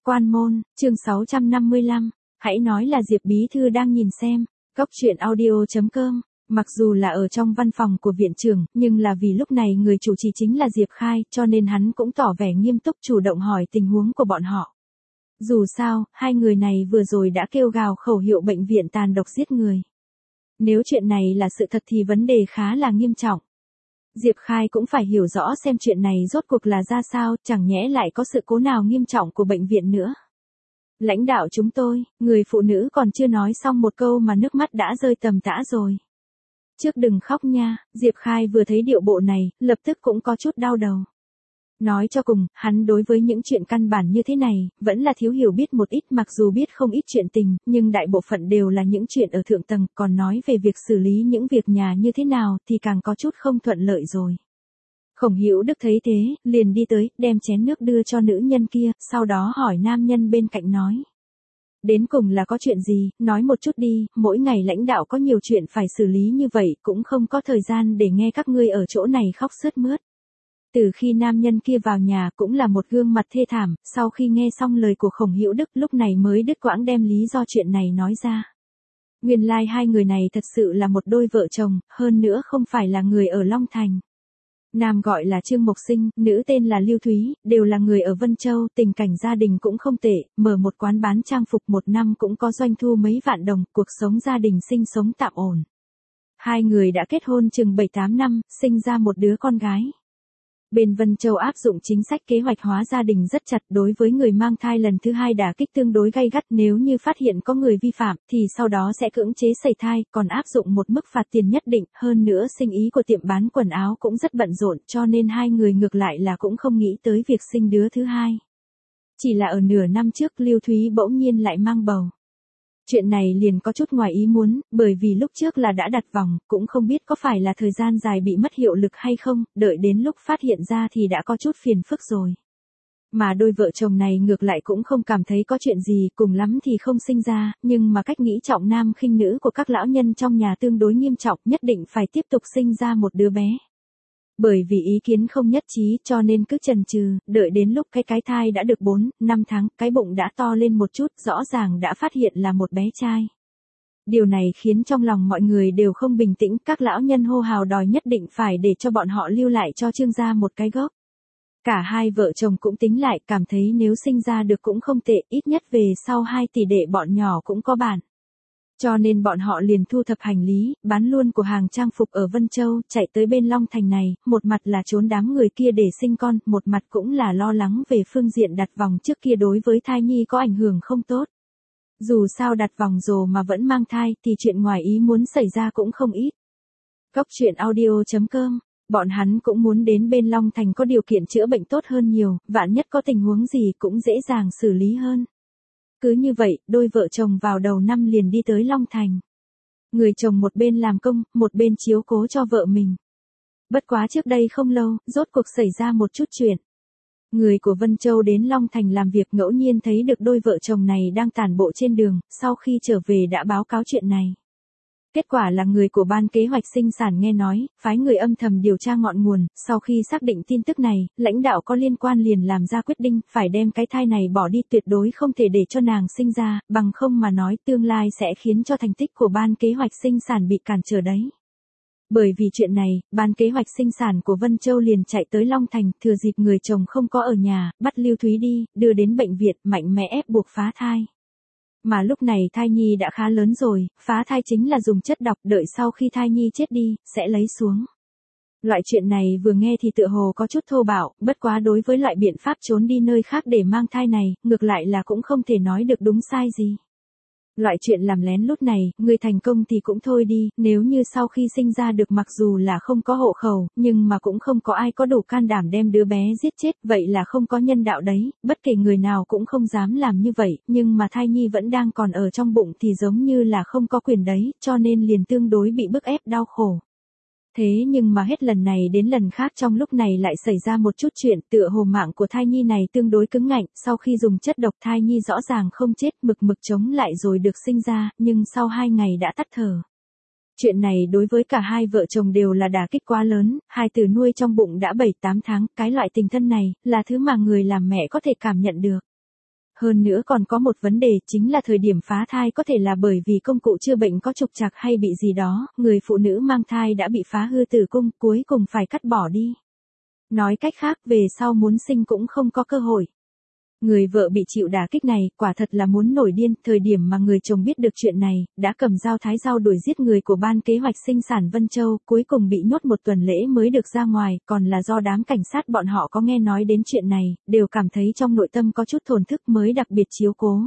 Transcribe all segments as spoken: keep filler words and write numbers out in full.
Quan môn, chương sáu trăm năm mươi lăm, hãy nói là Diệp bí thư đang nhìn xem, Cốc truyện audio chấm com. Mặc dù là ở trong văn phòng của viện trưởng, nhưng là vì lúc này người chủ trì chính là Diệp Khai, cho nên hắn cũng tỏ vẻ nghiêm túc chủ động hỏi tình huống của bọn họ. Dù sao, hai người này vừa rồi đã kêu gào khẩu hiệu bệnh viện tàn độc giết người. Nếu chuyện này là sự thật thì vấn đề khá là nghiêm trọng. Diệp Khai cũng phải hiểu rõ xem chuyện này rốt cuộc là ra sao, chẳng nhẽ lại có sự cố nào nghiêm trọng của bệnh viện nữa. Lãnh đạo chúng tôi, người phụ nữ còn chưa nói xong một câu mà nước mắt đã rơi tầm tã rồi. Trước đừng khóc nha, Diệp Khai vừa thấy điệu bộ này, lập tức cũng có chút đau đầu. Nói cho cùng, hắn đối với những chuyện căn bản như thế này, vẫn là thiếu hiểu biết một ít, mặc dù biết không ít chuyện tình, nhưng đại bộ phận đều là những chuyện ở thượng tầng, còn nói về việc xử lý những việc nhà như thế nào thì càng có chút không thuận lợi rồi. Khổng Hữu Đức thấy thế, liền đi tới, đem chén nước đưa cho nữ nhân kia, sau đó hỏi nam nhân bên cạnh nói. Đến cùng là có chuyện gì, nói một chút đi, mỗi ngày lãnh đạo có nhiều chuyện phải xử lý như vậy, cũng không có thời gian để nghe các ngươi ở chỗ này khóc sướt mướt. Từ khi nam nhân kia vào nhà cũng là một gương mặt thê thảm, sau khi nghe xong lời của Khổng Hữu Đức lúc này mới đứt quãng đem lý do chuyện này nói ra. Nguyên lai like hai người này thật sự là một đôi vợ chồng, hơn nữa không phải là người ở Long Thành. Nam gọi là Trương Mộc Sinh, nữ tên là Lưu Thúy, đều là người ở Vân Châu, tình cảnh gia đình cũng không tệ, mở một quán bán trang phục một năm cũng có doanh thu mấy vạn đồng, cuộc sống gia đình sinh sống tạm ổn. Hai người đã kết hôn chừng bảy tám năm, sinh ra một đứa con gái. Bên Vân Châu áp dụng chính sách kế hoạch hóa gia đình rất chặt, đối với người mang thai lần thứ hai đả kích tương đối gay gắt, nếu như phát hiện có người vi phạm thì sau đó sẽ cưỡng chế sẩy thai, còn áp dụng một mức phạt tiền nhất định, hơn nữa sinh ý của tiệm bán quần áo cũng rất bận rộn, cho nên hai người ngược lại là cũng không nghĩ tới việc sinh đứa thứ hai. Chỉ là ở nửa năm trước Lưu Thúy bỗng nhiên lại mang bầu. Chuyện này liền có chút ngoài ý muốn, bởi vì lúc trước là đã đặt vòng, cũng không biết có phải là thời gian dài bị mất hiệu lực hay không, đợi đến lúc phát hiện ra thì đã có chút phiền phức rồi. Mà đôi vợ chồng này ngược lại cũng không cảm thấy có chuyện gì, cùng lắm thì không sinh ra, nhưng mà cách nghĩ trọng nam khinh nữ của các lão nhân trong nhà tương đối nghiêm trọng, nhất định phải tiếp tục sinh ra một đứa bé. Bởi vì ý kiến không nhất trí cho nên cứ chần chừ, đợi đến lúc cái cái thai đã được bốn, năm tháng, cái bụng đã to lên một chút, rõ ràng đã phát hiện là một bé trai. Điều này khiến trong lòng mọi người đều không bình tĩnh, các lão nhân hô hào đòi nhất định phải để cho bọn họ lưu lại cho Trương gia một cái gốc. Cả hai vợ chồng cũng tính lại, cảm thấy nếu sinh ra được cũng không tệ, ít nhất về sau hai tỷ đệ bọn nhỏ cũng có bản. Cho nên bọn họ liền thu thập hành lý, bán luôn của hàng trang phục ở Vân Châu, chạy tới bên Long Thành này, một mặt là trốn đám người kia để sinh con, một mặt cũng là lo lắng về phương diện đặt vòng trước kia đối với thai nhi có ảnh hưởng không tốt. Dù sao đặt vòng rồi mà vẫn mang thai thì chuyện ngoài ý muốn xảy ra cũng không ít. Cốc truyện audio chấm com, bọn hắn cũng muốn đến bên Long Thành có điều kiện chữa bệnh tốt hơn nhiều, vạn nhất có tình huống gì cũng dễ dàng xử lý hơn. Cứ như vậy, đôi vợ chồng vào đầu năm liền đi tới Long Thành. Người chồng một bên làm công, một bên chiếu cố cho vợ mình. Bất quá trước đây không lâu, rốt cuộc xảy ra một chút chuyện. Người của Vân Châu đến Long Thành làm việc ngẫu nhiên thấy được đôi vợ chồng này đang tản bộ trên đường, sau khi trở về đã báo cáo chuyện này. Kết quả là người của ban kế hoạch sinh sản nghe nói, phái người âm thầm điều tra ngọn nguồn, sau khi xác định tin tức này, lãnh đạo có liên quan liền làm ra quyết định, phải đem cái thai này bỏ đi, tuyệt đối không thể để cho nàng sinh ra, bằng không mà nói tương lai sẽ khiến cho thành tích của ban kế hoạch sinh sản bị cản trở đấy. Bởi vì chuyện này, ban kế hoạch sinh sản của Vân Châu liền chạy tới Long Thành, thừa dịp người chồng không có ở nhà, bắt Lưu Thúy đi, đưa đến bệnh viện, mạnh mẽ ép buộc phá thai. Mà lúc này thai nhi đã khá lớn rồi, phá thai chính là dùng chất độc, đợi sau khi thai nhi chết đi, sẽ lấy xuống. Loại chuyện này vừa nghe thì tựa hồ có chút thô bạo, bất quá đối với loại biện pháp trốn đi nơi khác để mang thai này, ngược lại là cũng không thể nói được đúng sai gì. Loại chuyện làm lén lút này, người thành công thì cũng thôi đi, nếu như sau khi sinh ra được mặc dù là không có hộ khẩu, nhưng mà cũng không có ai có đủ can đảm đem đứa bé giết chết, vậy là không có nhân đạo đấy, bất kể người nào cũng không dám làm như vậy, nhưng mà thai nhi vẫn đang còn ở trong bụng thì giống như là không có quyền đấy, cho nên liền tương đối bị bức ép đau khổ. Thế nhưng mà hết lần này đến lần khác trong lúc này lại xảy ra một chút chuyện, tựa hồ mạng của thai nhi này tương đối cứng ngạnh, sau khi dùng chất độc thai nhi rõ ràng không chết, mực mực chống lại rồi được sinh ra, nhưng sau hai ngày đã tắt thở. Chuyện này đối với cả hai vợ chồng đều là đả kích quá lớn, hai từ nuôi trong bụng đã bảy tám tháng, cái loại tình thân này, là thứ mà người làm mẹ có thể cảm nhận được. Hơn nữa còn có một vấn đề chính là thời điểm phá thai có thể là bởi vì công cụ chưa bệnh có trục trặc hay bị gì đó, người phụ nữ mang thai đã bị phá hư tử cung cuối cùng phải cắt bỏ đi. Nói cách khác về sau muốn sinh cũng không có cơ hội. Người vợ bị chịu đả kích này quả thật là muốn nổi điên, thời điểm mà người chồng biết được chuyện này, đã cầm dao thái dao đuổi giết người của ban kế hoạch sinh sản Vân Châu, cuối cùng bị nhốt một tuần lễ mới được ra ngoài, còn là do đám cảnh sát bọn họ có nghe nói đến chuyện này, đều cảm thấy trong nội tâm có chút thổn thức mới đặc biệt chiếu cố.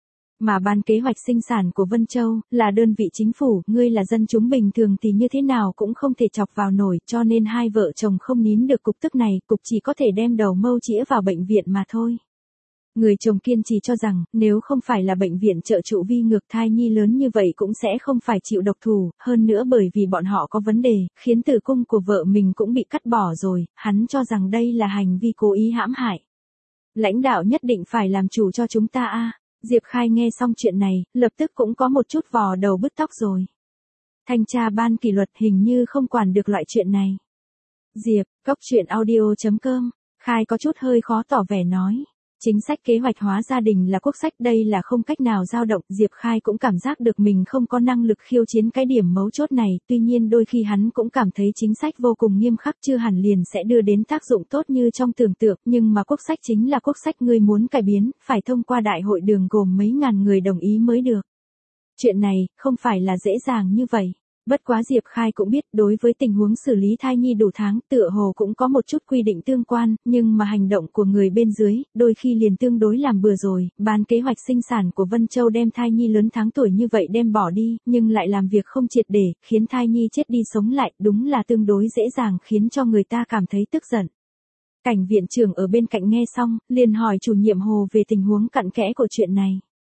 Mà ban kế hoạch sinh sản của Vân Châu, là đơn vị chính phủ, ngươi là dân chúng bình thường thì như thế nào cũng không thể chọc vào nổi, cho nên hai vợ chồng không nín được cục tức này, cục chỉ có thể đem đầu mâu chĩa vào bệnh viện mà thôi. Người chồng kiên trì cho rằng, nếu không phải là bệnh viện trợ trụ vi ngược thai nhi lớn như vậy cũng sẽ không phải chịu độc thủ, hơn nữa bởi vì bọn họ có vấn đề, khiến tử cung của vợ mình cũng bị cắt bỏ rồi, hắn cho rằng đây là hành vi cố ý hãm hại. Lãnh đạo nhất định phải làm chủ cho chúng ta a. Diệp Khai nghe xong chuyện này, lập tức cũng có một chút vò đầu bứt tóc rồi. Thanh tra ban kỷ luật hình như không quản được loại chuyện này. Diệp, Cốc Truyện Audio chấm com, Khai có chút hơi khó tỏ vẻ nói. Chính sách kế hoạch hóa gia đình là quốc sách, đây là không cách nào dao động. Diệp Khai cũng cảm giác được mình không có năng lực khiêu chiến cái điểm mấu chốt này, tuy nhiên đôi khi hắn cũng cảm thấy chính sách vô cùng nghiêm khắc chưa hẳn liền sẽ đưa đến tác dụng tốt như trong tưởng tượng, nhưng mà quốc sách chính là quốc sách, người muốn cải biến, phải thông qua đại hội đường gồm mấy ngàn người đồng ý mới được. Chuyện này, không phải là dễ dàng như vậy. Bất quá Diệp Khai cũng biết đối với tình huống xử lý thai nhi đủ tháng tựa hồ cũng có một chút quy định tương quan, nhưng mà hành động của người bên dưới, đôi khi liền tương đối làm bừa rồi. Ban kế hoạch sinh sản của Vân Châu đem thai nhi lớn tháng tuổi như vậy đem bỏ đi, nhưng lại làm việc không triệt để, khiến thai nhi chết đi sống lại, đúng là tương đối dễ dàng khiến cho người ta cảm thấy tức giận. Cảnh viện trưởng ở bên cạnh nghe xong, liền hỏi chủ nhiệm Hồ về tình huống cặn kẽ của chuyện này.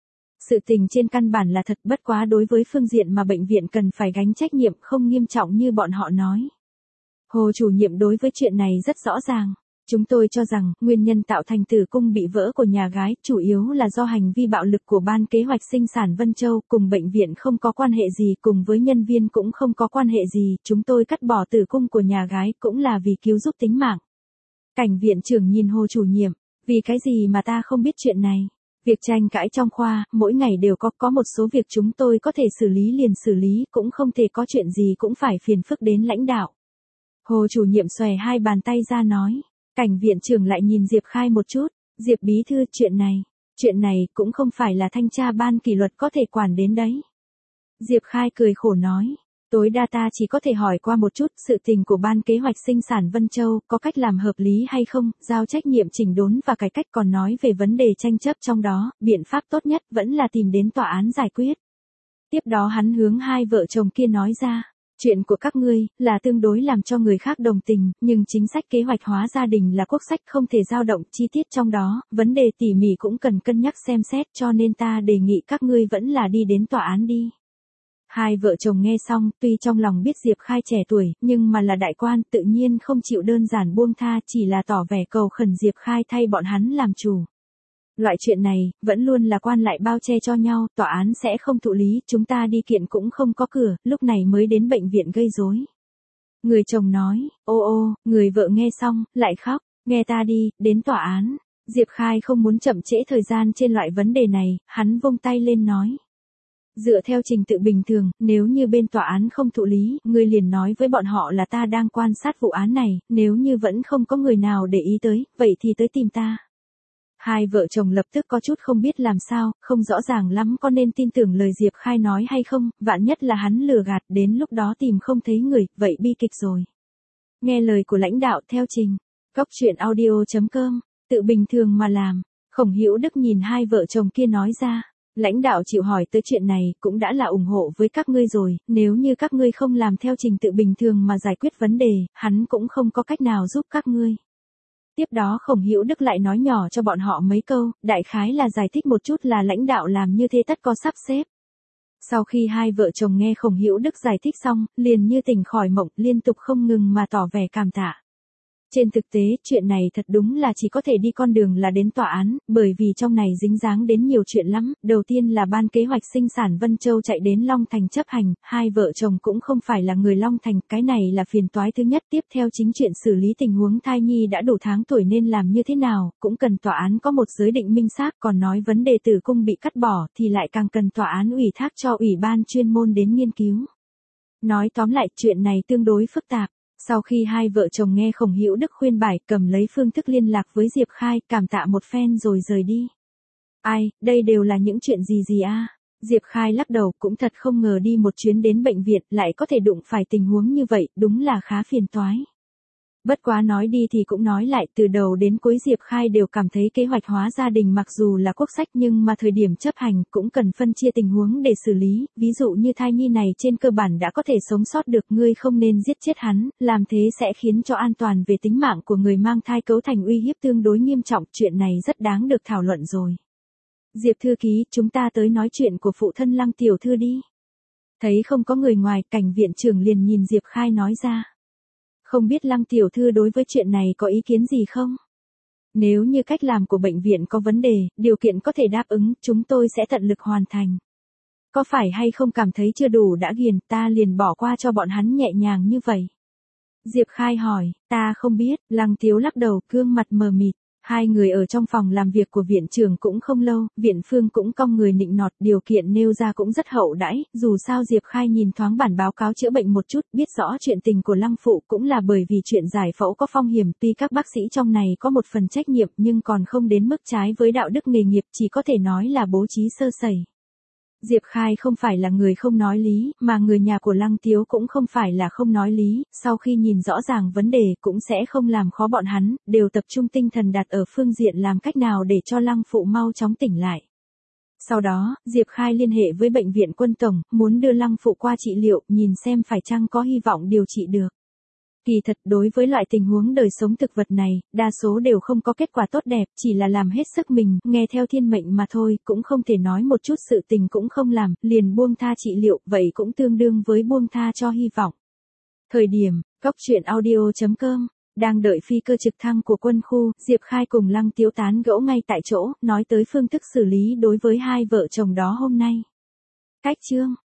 Sự tình trên căn bản là thật, bất quá đối với phương diện mà bệnh viện cần phải gánh trách nhiệm không nghiêm trọng như bọn họ nói. Hồ chủ nhiệm đối với chuyện này rất rõ ràng. Chúng tôi cho rằng, nguyên nhân tạo thành tử cung bị vỡ của nhà gái, chủ yếu là do hành vi bạo lực của ban kế hoạch sinh sản Vân Châu, cùng bệnh viện không có quan hệ gì, cùng với nhân viên cũng không có quan hệ gì, chúng tôi cắt bỏ tử cung của nhà gái cũng là vì cứu giúp tính mạng. Cảnh viện trưởng nhìn Hồ chủ nhiệm, vì cái gì mà ta không biết chuyện này? Việc tranh cãi trong khoa, mỗi ngày đều có, có một số việc chúng tôi có thể xử lý liền xử lý, cũng không thể có chuyện gì cũng phải phiền phức đến lãnh đạo. Hồ chủ nhiệm xòe hai bàn tay ra nói, cảnh viện trưởng lại nhìn Diệp Khai một chút, Diệp bí thư chuyện này, chuyện này cũng không phải là thanh tra ban kỷ luật có thể quản đến đấy. Diệp Khai cười khổ nói, tối đa ta chỉ có thể hỏi qua một chút, sự tình của ban kế hoạch sinh sản Vân Châu có cách làm hợp lý hay không, giao trách nhiệm chỉnh đốn và cải cách, còn nói về vấn đề tranh chấp trong đó, biện pháp tốt nhất vẫn là tìm đến tòa án giải quyết. Tiếp đó hắn hướng hai vợ chồng kia nói ra, chuyện của các ngươi là tương đối làm cho người khác đồng tình, nhưng chính sách kế hoạch hóa gia đình là quốc sách không thể dao động, chi tiết trong đó, vấn đề tỉ mỉ cũng cần cân nhắc xem xét, cho nên ta đề nghị các ngươi vẫn là đi đến tòa án đi. Hai vợ chồng nghe xong, tuy trong lòng biết Diệp Khai trẻ tuổi, nhưng mà là đại quan, tự nhiên không chịu đơn giản buông tha, chỉ là tỏ vẻ cầu khẩn Diệp Khai thay bọn hắn làm chủ. Loại chuyện này, vẫn luôn là quan lại bao che cho nhau, tòa án sẽ không thụ lý, chúng ta đi kiện cũng không có cửa, lúc này mới đến bệnh viện gây rối. Người chồng nói, ô ô, người vợ nghe xong, lại khóc, nghe ta đi, đến tòa án. Diệp Khai không muốn chậm trễ thời gian trên loại vấn đề này, hắn vung tay lên nói. Dựa theo trình tự bình thường, nếu như bên tòa án không thụ lý, ngươi liền nói với bọn họ là ta đang quan sát vụ án này, nếu như vẫn không có người nào để ý tới, vậy thì tới tìm ta. Hai vợ chồng lập tức có chút không biết làm sao, không rõ ràng lắm có nên tin tưởng lời Diệp Khai nói hay không, vạn nhất là hắn lừa gạt, đến lúc đó tìm không thấy người, vậy bi kịch rồi. Nghe lời của lãnh đạo theo trình, Cốc Truyện Audio chấm com, tự bình thường mà làm. Khổng Hữu Đức nhìn hai vợ chồng kia nói ra. Lãnh đạo chịu hỏi tới chuyện này cũng đã là ủng hộ với các ngươi rồi, nếu như các ngươi không làm theo trình tự bình thường mà giải quyết vấn đề, hắn cũng không có cách nào giúp các ngươi. Tiếp đó Khổng Hữu Đức lại nói nhỏ cho bọn họ mấy câu, đại khái là giải thích một chút là lãnh đạo làm như thế tất có sắp xếp. Sau khi hai vợ chồng nghe Khổng Hữu Đức giải thích xong, liền như tỉnh khỏi mộng, liên tục không ngừng mà tỏ vẻ cảm tạ. Trên thực tế, chuyện này thật đúng là chỉ có thể đi con đường là đến tòa án, bởi vì trong này dính dáng đến nhiều chuyện lắm. Đầu tiên là ban kế hoạch sinh sản Vân Châu chạy đến Long Thành chấp hành, hai vợ chồng cũng không phải là người Long Thành, cái này là phiền toái thứ nhất. Tiếp theo chính chuyện xử lý tình huống thai nhi đã đủ tháng tuổi nên làm như thế nào, cũng cần tòa án có một giới định minh xác, còn nói vấn đề tử cung bị cắt bỏ thì lại càng cần tòa án ủy thác cho ủy ban chuyên môn đến nghiên cứu. Nói tóm lại, chuyện này tương đối phức tạp. Sau khi hai vợ chồng nghe Khổng Hữu Đức khuyên bảo, cầm lấy phương thức liên lạc với Diệp Khai, cảm tạ một phen rồi rời đi. Ai, đây đều là những chuyện gì gì a? Diệp Khai lắc đầu, cũng thật không ngờ đi một chuyến đến bệnh viện lại có thể đụng phải tình huống như vậy, đúng là khá phiền toái. Bất quá nói đi thì cũng nói lại, từ đầu đến cuối Diệp Khai đều cảm thấy kế hoạch hóa gia đình mặc dù là quốc sách nhưng mà thời điểm chấp hành cũng cần phân chia tình huống để xử lý, ví dụ như thai nhi này trên cơ bản đã có thể sống sót được, ngươi không nên giết chết hắn, làm thế sẽ khiến cho an toàn về tính mạng của người mang thai cấu thành uy hiếp tương đối nghiêm trọng, chuyện này rất đáng được thảo luận rồi. Diệp thư ký, chúng ta tới nói chuyện của phụ thân Lăng tiểu thư đi. Thấy không có người ngoài, Cảnh viện trưởng liền nhìn Diệp Khai nói ra. Không biết Lăng tiểu thư đối với chuyện này có ý kiến gì không? Nếu như cách làm của bệnh viện có vấn đề, điều kiện có thể đáp ứng, chúng tôi sẽ tận lực hoàn thành. Có phải hay không cảm thấy chưa đủ đã ghiền, ta liền bỏ qua cho bọn hắn nhẹ nhàng như vậy? Diệp Khai hỏi, ta không biết, Lăng Tiếu lắc đầu, gương mặt mờ mịt. Hai người ở trong phòng làm việc của viện trưởng cũng không lâu, viện phương cũng cong người nịnh nọt, điều kiện nêu ra cũng rất hậu đãi, dù sao Diệp Khai nhìn thoáng bản báo cáo chữa bệnh một chút, biết rõ chuyện tình của Lăng phụ cũng là bởi vì chuyện giải phẫu có phong hiểm, tuy các bác sĩ trong này có một phần trách nhiệm nhưng còn không đến mức trái với đạo đức nghề nghiệp, chỉ có thể nói là bố trí sơ sẩy. Diệp Khai không phải là người không nói lý, mà người nhà của Lăng Tiếu cũng không phải là không nói lý, sau khi nhìn rõ ràng vấn đề cũng sẽ không làm khó bọn hắn, đều tập trung tinh thần đặt ở phương diện làm cách nào để cho Lăng phụ mau chóng tỉnh lại. Sau đó, Diệp Khai liên hệ với bệnh viện Quân Tổng, muốn đưa Lăng phụ qua trị liệu, nhìn xem phải chăng có hy vọng điều trị được. Kỳ thật đối với loại tình huống đời sống thực vật này, đa số đều không có kết quả tốt đẹp, chỉ là làm hết sức mình, nghe theo thiên mệnh mà thôi, cũng không thể nói một chút sự tình cũng không làm, liền buông tha trị liệu, vậy cũng tương đương với buông tha cho hy vọng. Thời điểm, góc truyện audio chấm com, đang đợi phi cơ trực thăng của quân khu, Diệp Khai cùng Lăng Tiếu tán gẫu ngay tại chỗ, nói tới phương thức xử lý đối với hai vợ chồng đó hôm nay. Cách chương